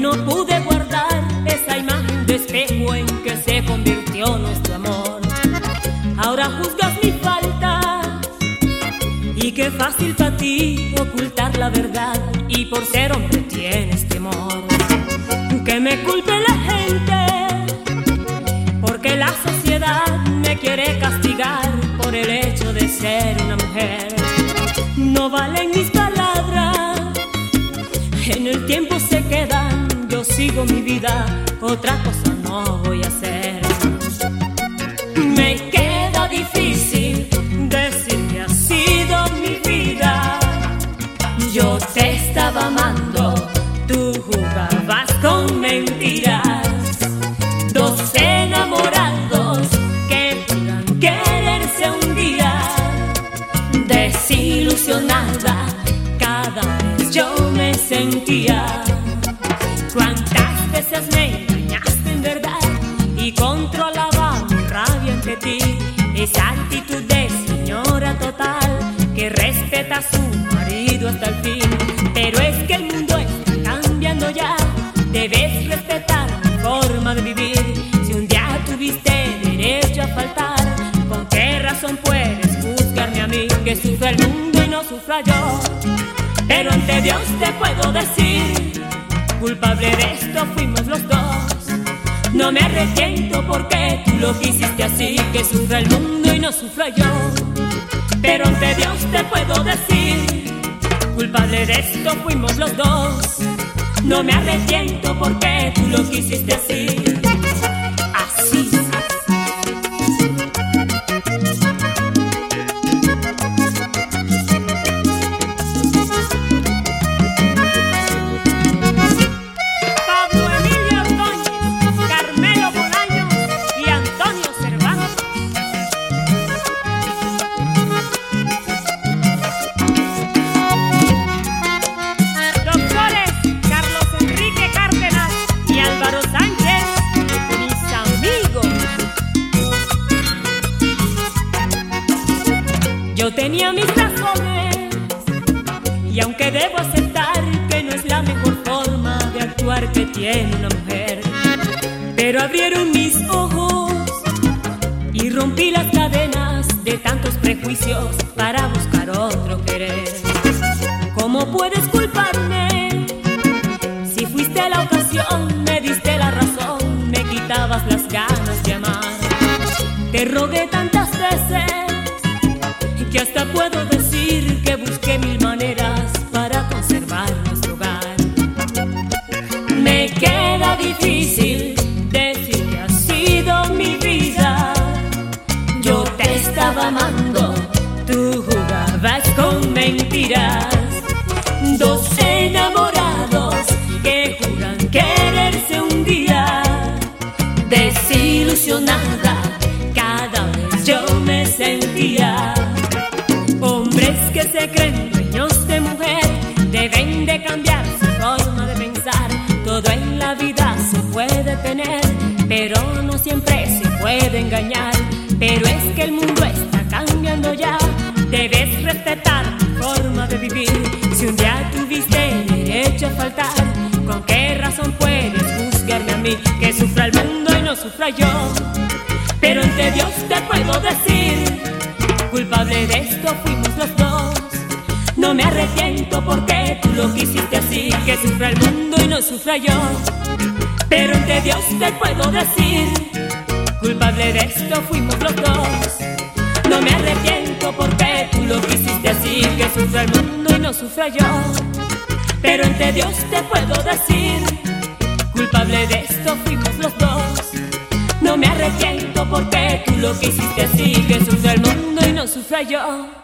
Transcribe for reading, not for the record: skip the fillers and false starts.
no pude guardar esa imagen de espejo en que se convirtió nuestro amor. Ahora juzgas mi falta y qué fácil para ti ocultar la verdad, y por ser hombre tienes temor. Que me culpe la gente porque la sociedad me quiere castigar por el hecho de ser una mujer. No valen mis palabras, en el tiempo se quedan. Yo sigo mi vida, otra cosa no voy a hacer. Me queda difícil decir que ha sido mi vida. Yo te estaba amando, tú jugabas con mentiras. Dos enamorados que juran quererse un día. Desilusionada, cada vez yo me sentía. Cuántas veces me engañaste en verdad y controlaba mi rabia ante ti. Esa actitud de señora total que respeta a su marido hasta el fin. Pero es que el mundo está cambiando ya, debes respetar mi forma de vivir. Si un día tuviste derecho a faltar, ¿con qué razón puedes juzgarme a mí? Que sufra el mundo y no sufra yo. Pero ante Dios te puedo decir, culpable de esto fuimos los dos. No me arrepiento porque tú lo quisiste así, que sufra el mundo y no sufra yo. Pero ante Dios te puedo decir, culpable de esto fuimos los dos. No me arrepiento porque tú lo quisiste así. Así. Yo tenía mis razones, y aunque debo aceptar que no es la mejor forma de actuar que tiene una mujer, pero abrieron mis ojos y rompí las cadenas de tantos prejuicios para buscar otro querer. ¿Cómo puedes culparme? Si fuiste la ocasión, me diste la razón, me quitabas las ganas de amar. Te rogué tantas veces que hasta puedo decir que busqué mil maneras para conservar nuestro hogar. Me queda difícil decir que ha sido mi vida. Yo te estaba amando, tú jugabas con mentiras. Dos enamorados que juran quererse un día. Desilusionada, cada vez yo me sentía. Hombres que se creen dueños de mujer deben de cambiar su forma de pensar. Todo en la vida se puede tener, pero no siempre se puede engañar. Pero es que el mundo está cambiando ya, debes respetar tu forma de vivir. Si un día tuviste derecho a faltar, ¿con qué razón puedes juzgarme a mí? Que sufra el mundo y no sufra yo. Pero ante Dios te puedo decir, culpable de esto fuimos los dos. No me arrepiento porque tú lo quisiste así, que sufra el mundo y no sufra yo. Pero ante Dios te puedo decir, culpable de esto fuimos los dos. No me arrepiento porque tú lo quisiste así, que sufra el mundo y no sufra yo. Pero ante Dios te puedo decir, culpable de esto fuimos los dos. No me arrepiento porque tú lo quisiste así, que sufra el mundo y no sufra yo.